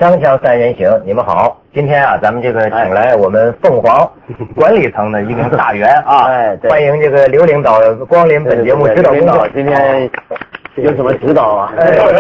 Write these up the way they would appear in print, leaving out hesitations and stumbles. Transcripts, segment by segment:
锵锵三人行，你们好。今天啊，咱们这个请来我们凤凰管理层的一名大员啊，欢迎这个刘领导光临本节目指导工作。 今天有什么指导啊？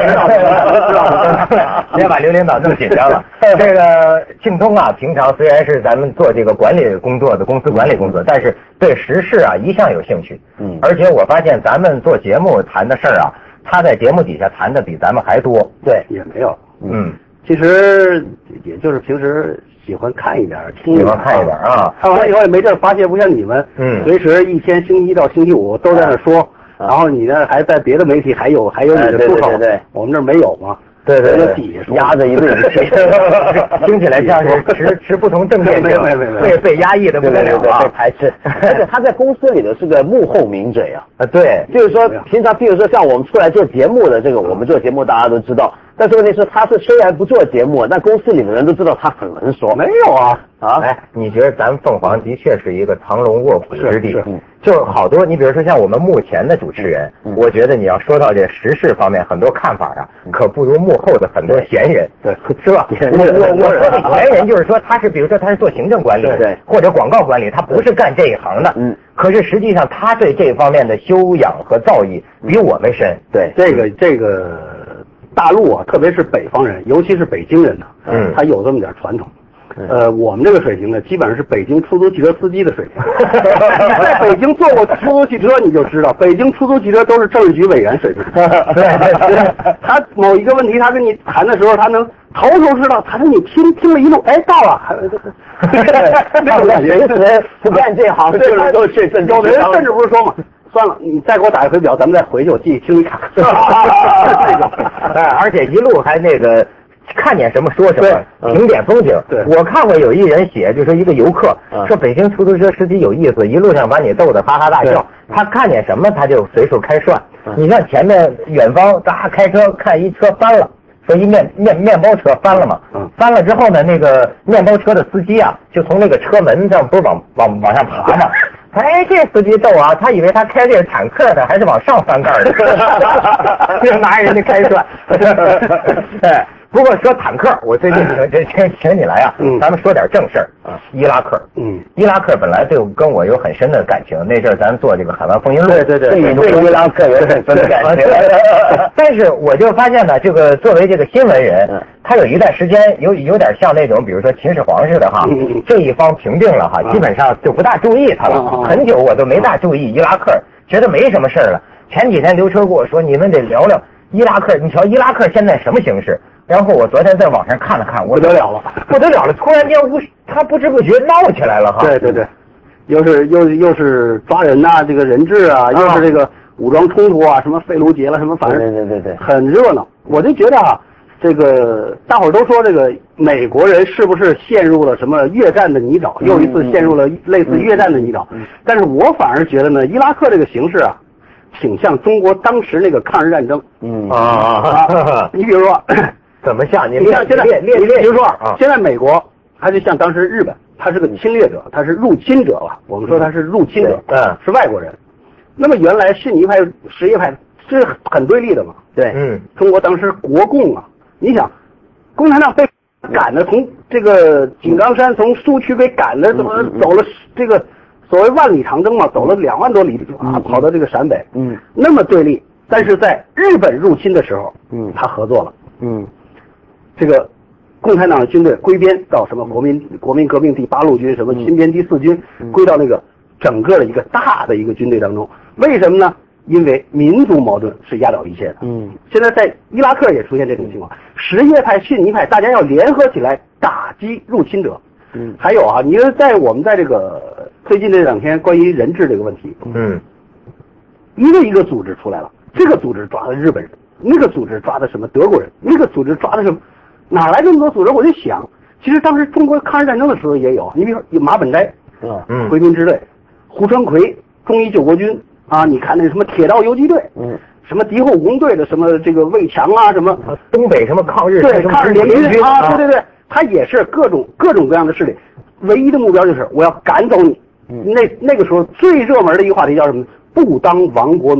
别把刘领导弄紧张了。这个庆通啊，平常虽然是咱们做这个管理工作的公司管理工作，但是对时事啊一向有兴趣。而且我发现咱们做节目谈的事儿啊，他在节目底下谈的比咱们还多。 对，也没有。其实也就是平时喜欢看一点， 喜欢看一点啊。 看完以后也没地儿发泄，不像你们，随时一天星期一到星期五都在那说，然后你呢还在别的媒体还有你的出口，我们这儿没有嘛。 对， 压着一顿气， 听起来像是持不同政见，被压抑的不得了啊， 被排斥。而且他在公司里头是个幕后名嘴啊。 对， 就是说平常，譬如说像我们出来做节目的这个，我们做节目大家都知道，但是问题是他是虽然不做节目，但公司里的人都知道他很能说。 没有啊。 哎，你觉得咱们凤凰的确是一个藏龙卧虎之地？就好多，你比如说像我们目前的主持人，我觉得你要说到这时事方面很多看法啊，可不如幕后的很多闲人， 对， 是吧？我说的闲人就是说他是，比如说他是做行政管理， 对， 或者广告管理，他不是干这一行的，可是实际上他对这方面的修养和造诣比我们深。 对，这个大陆啊，特别是北方人，尤其是北京人呢，他有这么点传统。我们这个水平呢，基本上是北京出租汽车司机的水平。在北京坐过出租汽车，你就知道，北京出租汽车都是政治局委员水平。对，他某一个问题，他跟你谈的时候，他能头头是道。他说你听了一路，哎，到了。那种感觉， 不干这行，就是都是政治。 有的人甚至不是说嘛，算了，你再给我打一回表，咱们再回去，我继续听你看。 这种，而且一路还那个。看见什么说什么，评点风景。我看过有一人写，就说一个游客说北京出租车司机有意思，一路上把你逗得哈哈大笑。他看见什么他就随手开涮。你像前面远方开车看一车翻了，说一面包车翻了嘛，翻了之后呢，那个面包车的司机啊，就从那个车门上不是往上爬嘛。哎，这司机逗啊，他以为他开这是坦克的，还是往上翻盖的，就拿人家开涮。哎。不过说坦克，我最近请你来啊，咱们说点正事儿啊。伊拉克，伊拉克本来就跟我有很深的感情，那阵儿咱做这个海湾风云录， 对伊拉克有很深的感情。 但是我就发现呢，这个作为这个新闻人，他有一段时间有点像那种，比如说秦始皇似的哈，这一方平定了哈，基本上就不大注意他了。很久我都没大注意伊拉克，觉得没什么事儿了。前几天刘车跟我说，你们得聊聊伊拉克，你瞧伊拉克现在什么形势？然后我昨天在网上看了看， 不得了了， 突然间他不知不觉闹起来了哈。 对，又是抓人呐，这个人质啊，又是这个武装冲突啊，什么费卢杰了，什么反正对， 很热闹。我就觉得啊，这个大伙儿都说这个美国人是不是陷入了什么越战的泥沼，又一次陷入了类似越战的泥沼。但是我反而觉得呢，伊拉克这个形势啊，挺像中国当时那个抗日战争。你比如说。 怎么像？你像现在，比如说现在美国，它就像当时日本，它是个侵略者，它是入侵者吧？我们说它是入侵者，是外国人。那么原来逊尼派、什叶派是很对立的嘛？ 对， 中国当时国共啊，你想，共产党被赶的从这个井冈山从苏区被赶的，怎么走了这个所谓万里长征嘛，走了2万多里啊，跑到这个陕北，那么对立。但是在日本入侵的时候，他合作了，这个共产党的军队归编到什么国民革命第8路军，什么新编第4军，归到那个整个的一个大的一个军队当中。为什么呢？因为民族矛盾是压倒一切的。现在在伊拉克也出现这种情况，什叶派、逊尼派大家要联合起来打击入侵者。还有啊，你说我们在这个最近这2天关于人质这个问题，一个组织出来了，这个组织抓的日本人。那个组织抓的什么德国人，那个组织抓的什么，哪来这么多组织？我就想，其实当时中国抗日战争的时候也有，你比如说有马本斋，回民之队，胡传魁，忠义救国军啊，你看那什么铁道游击队，什么敌后武工队的什么这个魏强啊，什么东北什么抗日联军啊，对，他也是各种各样的势力，唯一的目标就是我要赶走你。那个时候最热门的一个话题叫什么？不当亡国奴。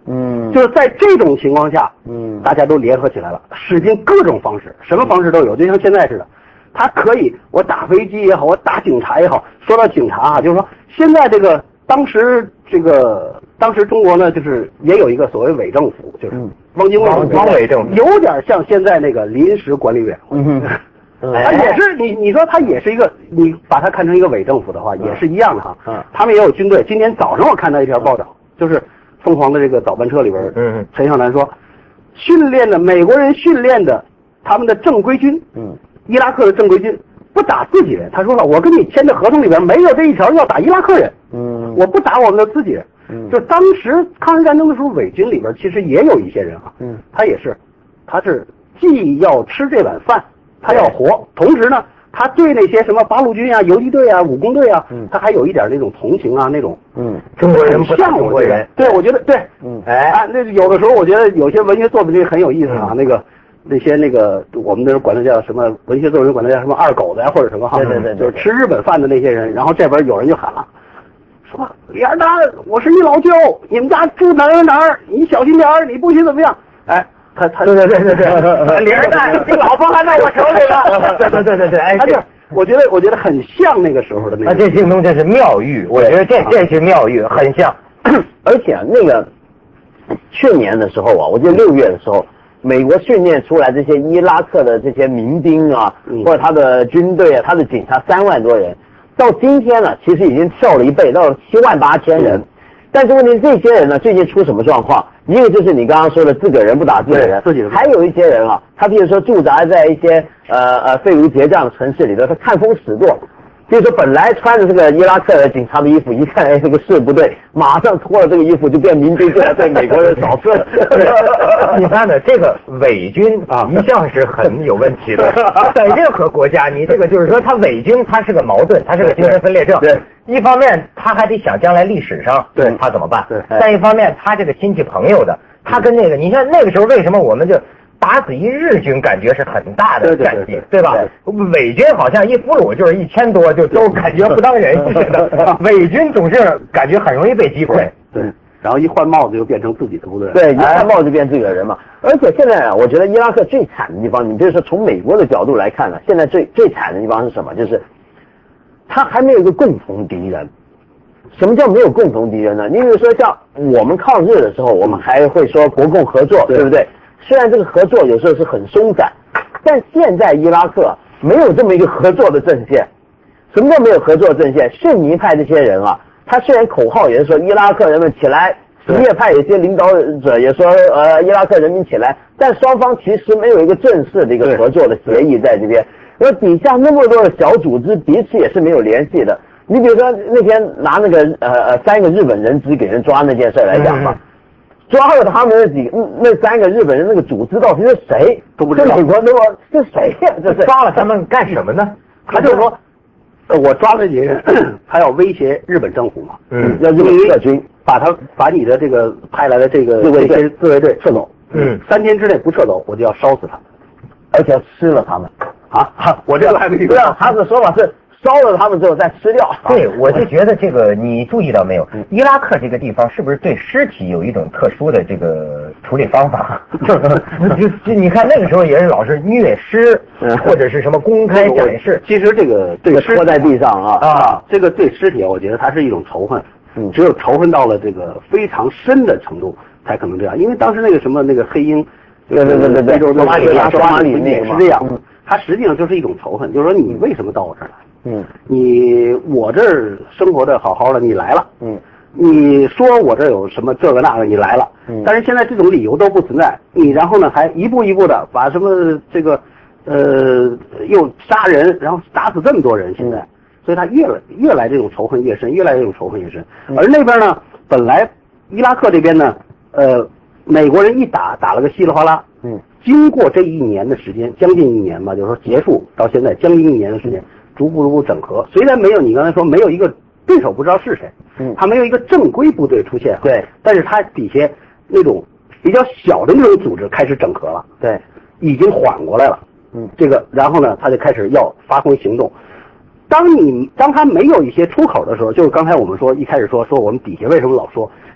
就是在这种情况下，大家都联合起来了，使尽各种方式，什么方式都有，就像现在似的。他可以，我打飞机也好，我打警察也好。说到警察啊，就是说现在当时中国呢，就是也有一个所谓伪政府，就是汪精卫汪伪政府， 有点像现在那个临时管理委员会。他也是你说他也是一个，你把它看成一个伪政府的话，也是一样的哈。他们也有军队。今天早上我看到一条报道，就是凤凰的这个早班车里边，陈向南说，美国人训练的他们的正规军，伊拉克的正规军不打自己人。他说了，我跟你签的合同里边没有这一条要打伊拉克人，我不打我们的自己人。就当时抗日战争的时候，伪军里边其实也有一些人啊，他是既要吃这碗饭，他要活，同时呢，他对那些什么八路军啊、游击队啊、武工队啊，他还有一点那种同情啊，那种中国人不像中国人。对，我觉得对，那有的时候我觉得有些文学作品很有意思啊，那些我们那管他叫什么文学作品，管他叫什么二狗子呀，或者什么哈， 对， 就是吃日本饭的那些人。然后这边有人就喊了，说李二蛋，我是你老舅，你们家住哪儿，你小心点儿，你不许怎么样。哎，他对，李二蛋，你老婆还在我手里了。对，哎，他就我觉得很像那个时候的那个。 这京东这是妙语，我觉得这是妙语，很像。 而且那个去年的时候啊，我记得6月的时候。美国训练出来这些伊拉克的这些民兵啊，或者他的军队啊，他的警察3万多人，到今天呢，其实已经跳了1倍，到了78000人。但是问题，这些人呢，最近出什么状况？一个就是你刚刚说的自个人不打自个人，还有一些人啊，他比如说驻扎在一些废如结账的城市里头，他看风使舵。比如说本来穿着这个伊拉克的警察的衣服，一看这个事不对，马上脱了这个衣服就变民兵，就来对美国人扫射。 你看呢，这个伪军一向是很有问题的，在任何国家，你这个就是说他伪军他是个矛盾，他是个精神分裂症。 对， 一方面他还得想将来历史上他怎么办，再一方面他这个亲戚朋友的，他跟你看那个时候为什么我们就打死一日军感觉是很大的战绩，对吧？伪军好像一俘虏就是1000多，就都感觉不当人似的。伪军总是感觉很容易被击溃。 对，然后一换帽子就变成自己的部队。 对，一换帽子就变自己的人嘛。而且现在啊，我觉得伊拉克最惨的地方，你比如说从美国的角度来看呢，现在最惨的地方是什么？就是他还没有一个共同敌人。什么叫没有共同敌人呢？你比如说像我们抗日的时候，我们还会说国共合作，对不对？虽然这个合作有时候是很松散，但现在伊拉克没有这么一个合作的阵线。什么叫没有合作的阵线？逊尼派这些人啊，他虽然口号也是说伊拉克人们起来，什叶派有些领导者也说伊拉克人民起来，但双方其实没有一个正式的一个合作的协议在这边。然后底下那么多的小组织彼此也是没有联系的。你比如说那天拿那个3个日本人质给人抓那件事来讲吧。抓了他们那3个日本人，那个组织到底是谁都不知道。美国都说是谁呀？这是抓了他们干什么呢？ 他就说，我抓了这几个人，他要威胁日本政府嘛， 要日本撤军， 把你的这个派来的这个自卫队撤走，3天之内不撤走，我就要烧死他们， 而且要吃了他们啊！我这个还没听到，他的说法是。烧了他们之后再吃掉。 对，我就觉得这个你注意到没有？伊拉克这个地方是不是对尸体有一种特殊的这个处理方法？就你看那个时候也是老是虐尸，或者是什么公开展示。 其实这个拖在地上这个对尸体，我觉得它是一种仇恨。只有仇恨到了这个非常深的程度，才可能这样。因为当时那个什么那个黑鹰， 对， 非洲的索马里也是这样。它实际上就是一种仇恨，就是说你为什么到我这儿来？我这儿生活的好好的，你来了，你说我这有什么这个那个，你来了，但是现在这种理由都不存在，你然后呢还一步一步的把什么这个又杀人，然后打死这么多人，现在，所以他越来这种仇恨越深，越来这种仇恨越深。而那边呢，本来伊拉克这边呢，美国人一打了个稀里哗啦，经过这1年的时间，将近1年吧，就是说结束到现在将近1年的时间。逐步整合，虽然没有你刚才说没有一个对手不知道是谁，他没有一个正规部队出现， 对， 但是他底下那种比较小的那种组织开始整合了， 对， 已经缓过来了，这个然后呢，他就开始要发挥行动。当他没有一些出口的时候，就是刚才我们说一开始说我们底下为什么老说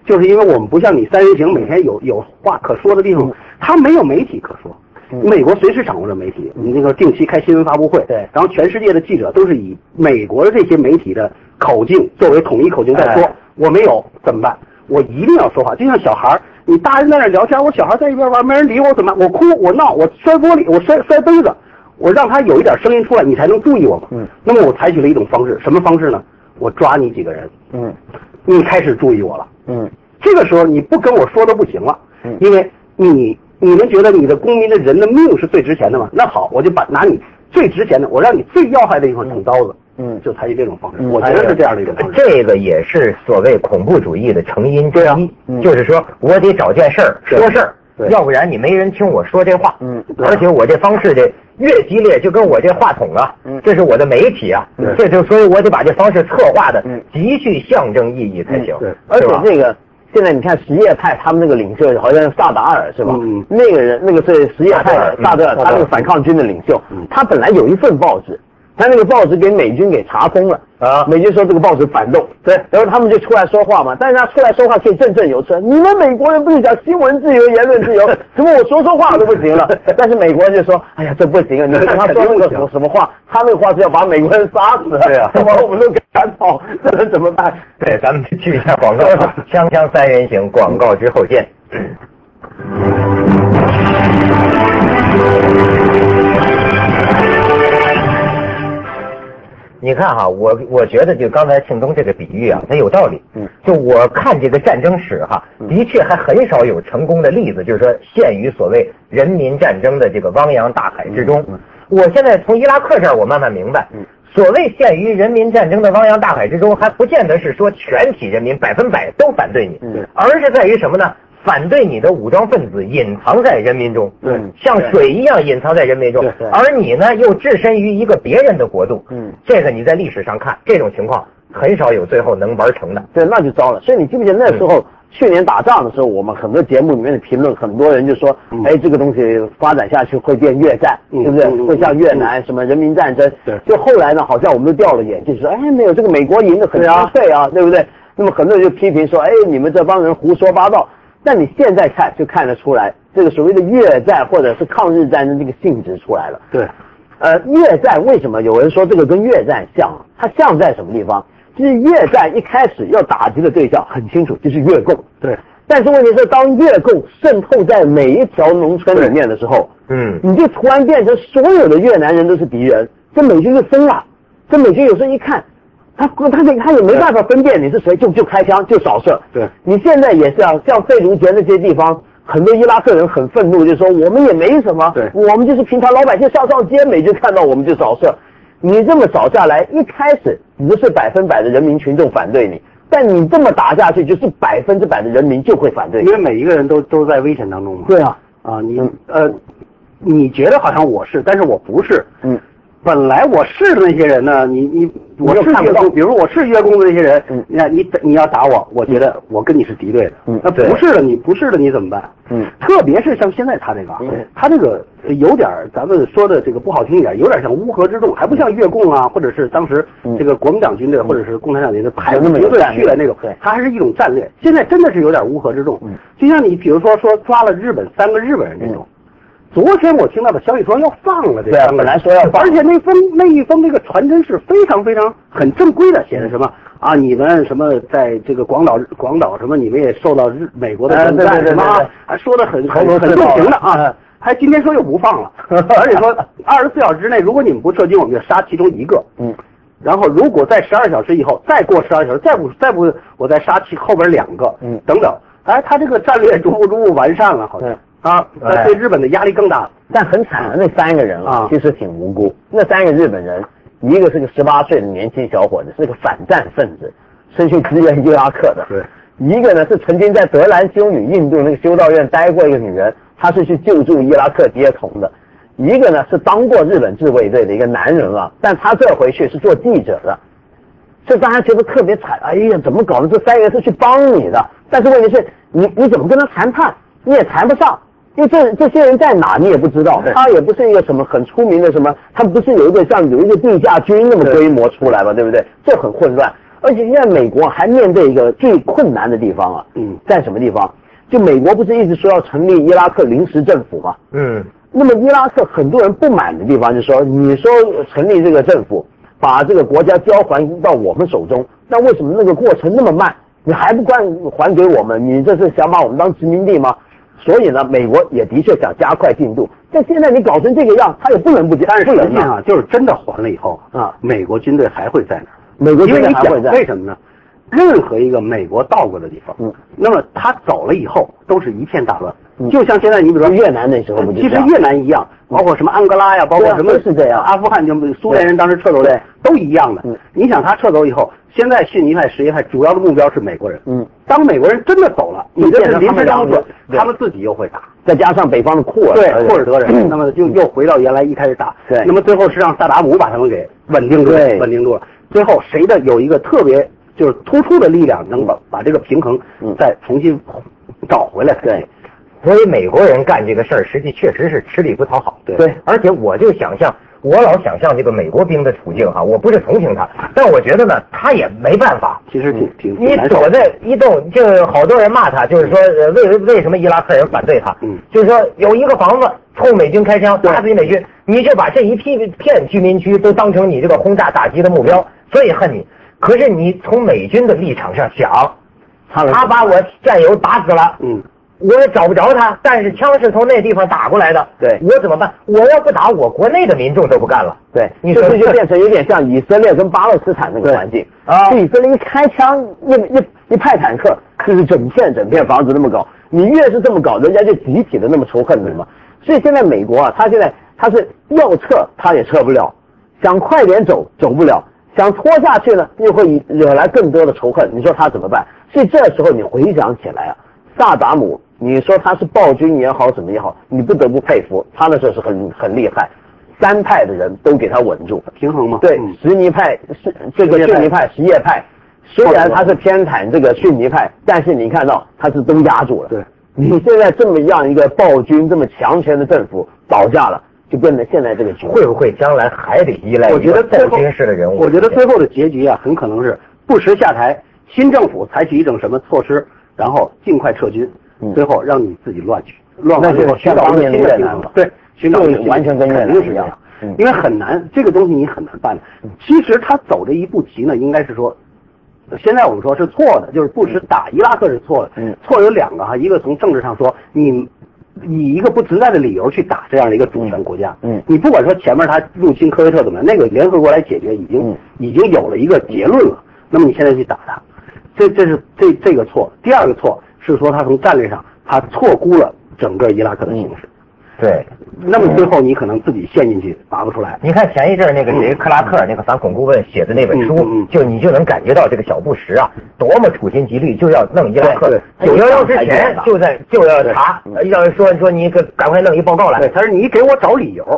就是因为我们不像你三人行每天有话可说的地方，他没有媒体可说。美国随时掌握着媒体，你那个定期开新闻发布会， 对， 然后全世界的记者都是以美国的这些媒体的口径作为统一口径在说，我没有怎么办？我一定要说话，就像小孩，你大人在那聊天，我小孩在一边玩，没人理我怎么办？我哭，我闹，我摔玻璃，我摔杯子，我让他有一点声音出来，你才能注意我嘛。那么我采取了一种方式，什么方式呢？我抓你几个人，你开始注意我了，这个时候你不跟我说都不行了，因为你们觉得你的公民的人的命是最值钱的吗？那好，我就拿你最值钱的，我让你最要害的地方捅刀子，就采取这种方式，我觉得是这样的一种方式。 这个也是所谓恐怖主义的成因之一，就是说我得找件事儿说事儿，要不然你没人听我说这话，而且我这方式的越激烈，就跟我这话筒啊，这是我的媒体啊，这就所以我得把这方式策划的极具象征意义才行， 而且这个。现在你看什叶派他们那个领袖好像是萨达尔是吧？那个人那个是什叶派的萨达尔，他那个反抗军的领袖，他本来有一份报纸，他那个报纸给美军给查封了啊，美军说这个报纸反动，对，然后他们就出来说话嘛，但是他出来说话可以振振有词，你们美国人不是讲新闻自由、言论自由，怎么我说话都不行了？但是美国人就说，哎呀，这不行啊，你看他说那个什么话，他那个话是要把美国人杀死， 对啊， 我们都给赶跑，这能怎么办？ 对，咱们去一下广告，锵锵三人行，广告之后见。你看哈，我觉得就刚才庆东这个比喻啊，它有道理。就我看这个战争史哈，的确还很少有成功的例子，就是说陷于所谓人民战争的这个汪洋大海之中。我现在从伊拉克这儿我慢慢明白，所谓陷于人民战争的汪洋大海之中，还不见得是说全体人民100%都反对你，而是在于什么呢？反对你的武装分子隐藏在人民中，像水一样隐藏在人民中，而你呢又置身于一个别人的国度，这个你在历史上看这种情况很少有最后能玩成的， 对，那就糟了。所以你记不记得那时候去年打仗的时候，我们很多节目里面的评论，很多人就说，哎，这个东西发展下去会变越战，对不对？会像越南什么人民战争，就后来呢，好像我们都掉了眼镜，说，哎，没有，这个美国赢得很纯粹啊，对不对？那么很多人就批评说，哎，你们这帮人胡说八道。但你现在看就看得出来，这个所谓的越战或者是抗日战争这个性质出来了。 对， 越战为什么有人说这个跟越战像？它像在什么地方？就是越战一开始要打击的对象很清楚，就是越共。 对， 但是问题是，当越共渗透在每一条农村里面的时候，你就突然变成所有的越南人都是敌人，这美军就疯了。这美军有时候一看。他也没办法分辨你是谁，就开枪就扫射。 对， 你现在也是啊，像费卢杰那些地方，很多伊拉克人很愤怒，就说我们也没什么， 对， 我们就是平常老百姓上街，美军看到我们就扫射。你这么扫下来，一开始不是100%的人民群众反对你，但你这么打下去，就是100%的人民就会反对你， 因为每一个人都在危险当中嘛。 对啊， 你觉得好像我是，但是我不是。本来我是的那些人呢，我是越共，比如我是越共的那些人，你要打我，我觉得我跟你是敌对的。那不是的，你不是的，你怎么办？特别是像现在他这个有点咱们说的这个不好听一点，有点像乌合之众，还不像越共啊，或者是当时这个国民党军队或者是共产党军队派部队去了那种，它还是一种战略。现在真的是有点乌合之众，就像你比如说抓了日本3个日本人这种。昨天我听到的消息说要放了这3个， 本来说要放， 而且那一封那个传真是非常非常很正规的，写的什么啊，你们什么在这个广岛什么，你们也受到美国的援战什么啊，还说的很重情的啊，还今天说又不放了，而且说24小时之内，如果你们不撤军，我们就杀其中1个，然后如果在12小时以后再过12小时，再不我再杀后边2个，等等，哎，他这个战略逐步完善了，好像。对日本的压力更大， 但很惨的那3个人啊，其实挺无辜。那3个日本人，一个是个18岁的年轻小伙子，是个反战分子，是去支援伊拉克的。 对， 一个呢是曾经在德兰修女印度那个修道院待过一个女人，她是去救助伊拉克街童的。一个呢是当过日本自卫队的一个男人啊，但他这回去是做记者的。这大家觉得特别惨，哎呀，怎么搞的？这3个是去帮你的，但是问题是你怎么跟他谈判？你也谈不上。因为这些人在哪你也不知道，他也不是一个什么很出名的什么，他不是有一个地下军那么规模出来吧，对不对？这很混乱。 而且现在美国还面对一个最困难的地方啊，在什么地方？就美国不是一直说要成立伊拉克临时政府吗？那么伊拉克很多人不满的地方就是说，你说成立这个政府，把这个国家交还到我们手中，那为什么那个过程那么慢？你还不还给我们？你这是想把我们当殖民地吗？所以呢，美国也的确想加快进度，但现在你搞成这个样，他也不能不加。 但是实际上就是真的还了以后啊，美国军队还会在那儿。 美国军队还会在， 为什么呢？任何一个美国到过的地方，那么他走了以后都是一片大乱。就像现在你比如说越南那时候不就其实越南一样，包括什么安哥拉呀，包括什么是这样， 阿富汗就苏联人当时撤走的都一样的。你想他撤走以后，现在逊尼派、什叶派主要的目标是美国人。当美国人真的走了，你这是临时政府，他们自己又会打， 再加上北方的库尔德人，那么就又回到原来一开始打。 对， 那么最后是让萨达姆把他们给稳定住了。最后谁的有一个特别就是突出的力量，能把这个平衡再重新找回来。 对。 所以美国人干这个事儿，实际确实是吃力不讨好。 对， 而且我老想象这个美国兵的处境哈，我不是同情他，但我觉得呢，他也没办法。 其实挺你躲在一栋，就好多人骂他，就是说为什么伊拉克人反对他？就是说有一个房子冲美军开枪，打死美军，你就把这一片居民区都当成你这个轰炸打击的目标，所以恨你。可是你从美军的立场上想，他把我战友打死了，我也找不着他，但是枪是从那地方打过来的， 对， 我怎么办？我要不打，我国内的民众都不干了。 对， 你说这就变成有点像以色列跟巴勒斯坦那个环境啊，以色列一开枪一派坦克，就是整片房子那么搞，你越是这么搞，人家就集体的那么仇恨你嘛。所以现在美国啊，他现在他是要撤他也撤不了，想快点走不了，想拖下去呢又会惹来更多的仇恨，你说他怎么办？所以这时候你回想起来啊，萨达姆。你说他是暴君也好，怎么也好，你不得不佩服他那时候是很厉害，三派的人都给他稳住， 平衡嘛。 对，什叶派是这个逊尼派，什叶派虽然他是偏袒这个逊尼派，但是你看到他是都压住了。 对， 你现在这么样一个暴君这么强权的政府倒下了，就变成现在这个局。 会不会将来还得依赖一个暴君式的人物？ 我觉得最后的结局啊，很可能是布什下台，新政府采取一种什么措施，然后尽快撤军。最后让你自己乱完之后寻找一个新的平衡，对，寻找完全跟越南一样， 因为很难，这个东西你很难办的。其实他走这一步棋呢，应该是说，现在我们说是错的，就是布什打伊拉克是错的，错有两个哈，一个从政治上说，你以一个不存在的理由去打这样的一个主权国家，你不管说前面他入侵科威特怎么样，那个联合国来解决已经有了一个结论了，那么你现在去打他，这是这个错。第二个错是说他从战略上他错估了整个伊拉克的形势， 对， 那么最后你可能自己陷进去拔不出来。 你看前一阵那个谁克拉克那个反恐顾问写的那本书，你就能感觉到这个小布什啊多么处心积虑，就要弄伊拉克。911之前就要查，要说你赶快弄一报告来。 他说你给我找理由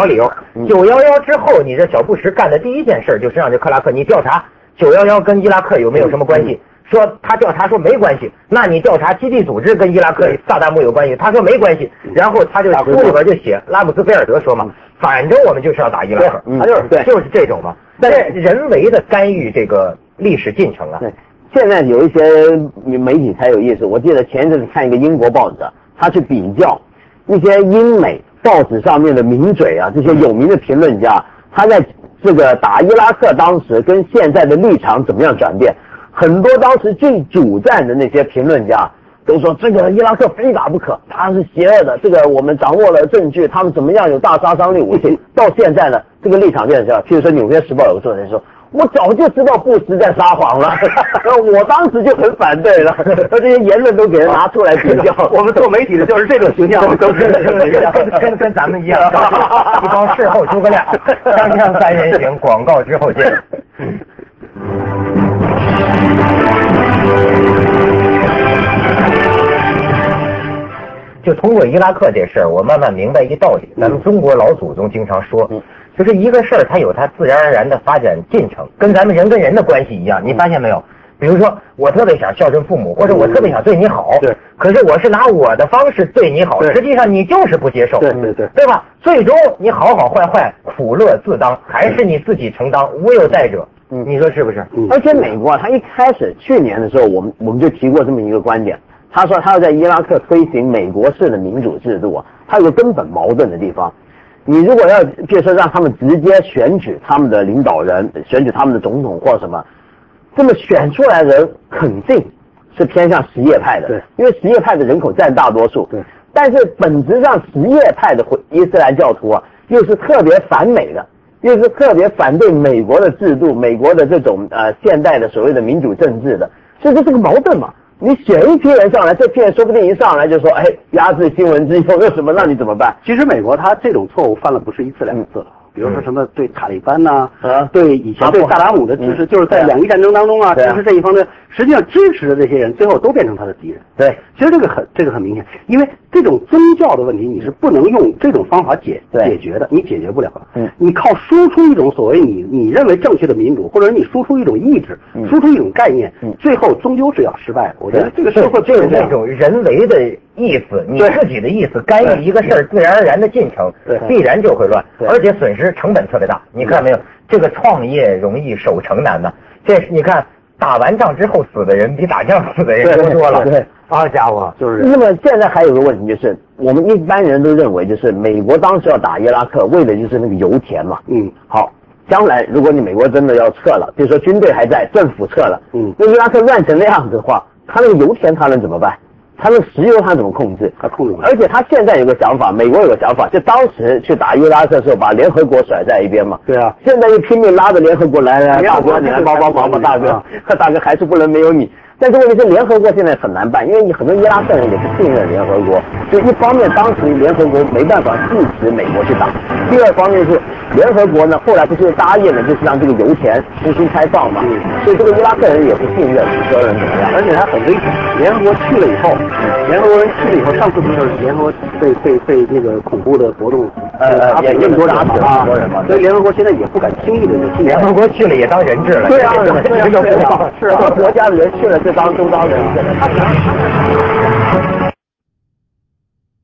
911之后，你这小布什干的第一件事就是让这克拉克你调查911跟伊拉克有没有什么关系。说他调查说没关系，那你调查基地组织跟伊拉克萨达姆有关系，他说没关系，然后他就书里边就写拉姆斯菲尔德说嘛，反正我们就是要打伊拉克，他就是这种嘛，但是人为的干预这个历史进程啊。 对，现在有一些媒体才有意思，我记得前一阵子看一个英国报纸啊，他去比较一些英美报纸上面的名嘴啊，这些有名的评论家，他在这个打伊拉克当时跟现在的立场怎么样转变。很多当时最主战的那些评论家都说这个伊拉克非打不可，他是邪恶的，这个我们掌握了证据，他们怎么样有大杀伤力武器。到现在呢，这个立场变成这样，譬如说《纽约时报》有个作者说，我早就知道布什在撒谎了，我当时就很反对了，这些言论都给人拿出来比较。 我们做媒体的就是这种形象，都是跟咱们一样，一帮事后诸葛亮，锵锵三人行，广告之后见。就通过伊拉克这事儿，我慢慢明白一个道理，咱们中国老祖宗经常说，就是一个事儿它有它自然而然的发展进程，跟咱们人跟人的关系一样，你发现没有？比如说我特别想孝顺父母，或者我特别想对你好， 对， 可是我是拿我的方式对你好，实际上你就是不接受，对吧？最终你好好坏坏苦乐自当，还是你自己承担，无有代者。 你说是不是？ 而且美国他一开始去年的时候，我们就提过这么一个观点，他说他要在伊拉克推行美国式的民主制度啊，他有个根本矛盾的地方。你如果要比如说让他们直接选举他们的领导人，选举他们的总统或什么，这么选出来的人肯定是偏向什叶派的， 对， 因为什叶派的人口占大多数， 对。但是本质上什叶派的伊斯兰教徒啊，又是特别反美的，又是特别反对美国的制度，美国的这种现代的所谓的民主政治的，所以这是个矛盾嘛。你选一批人上来，这批人说不定一上来就说，哎，压制新闻自由，有什么让你怎么办？ 其实美国他这种错误犯了不是一次两次了。比如说什么对塔利班呐，对以前对萨达姆的支持，就是在两伊战争当中啊，支持这一方面，实际上支持的这些人最后都变成他的敌人。 对， 其实这个很明显，因为这种宗教的问题你是不能用这种方法解决的，你解决不了的。你靠输出一种所谓你认为正确的民主，或者你输出一种意志，输出一种概念，最后终究是要失败的。我觉得这个社会就是那种人为的意思，你自己的意思干预一个事儿，自然而然的进程，必然就会乱，而且损失成本特别大。你看没有？这个创业容易守成难的，这你看打完仗之后死的人比打仗死的人多了。 对， 家伙就是。 那么现在还有个问题就是，我们一般人都认为就是美国当时要打伊拉克，为的就是那个油田嘛。好，将来如果你美国真的要撤了，比如说军队还在，政府撤了，那伊拉克乱成那样子的话，他那个油田他能怎么办？他的石油他怎么控制？ 他控制不了。 而且他现在有个想法，美国有个想法，就当时去打伊拉克的时候，把联合国甩在一边嘛。 对啊。 现在又拼命拉着联合国来，大哥你来帮帮忙吧，大哥，大哥还是不能没有你。但是问题是联合国现在很难办，因为你很多伊拉克人也不信任联合国，就一方面当时联合国没办法支持美国去打，第二方面是联合国呢后来不是答应了就是让这个油田重新开放嘛，所以这个伊拉克人也不信任说人怎么样， 而且他很危险。联合国去了以后，联合国人去了以后，上次不就是联合国被那个恐怖的活动也更多打死了很多人嘛， 所以联合国现在也不敢轻易的就进。 联合国去了也当人质了。 对啊，是啊，国家的人去了就当人质了。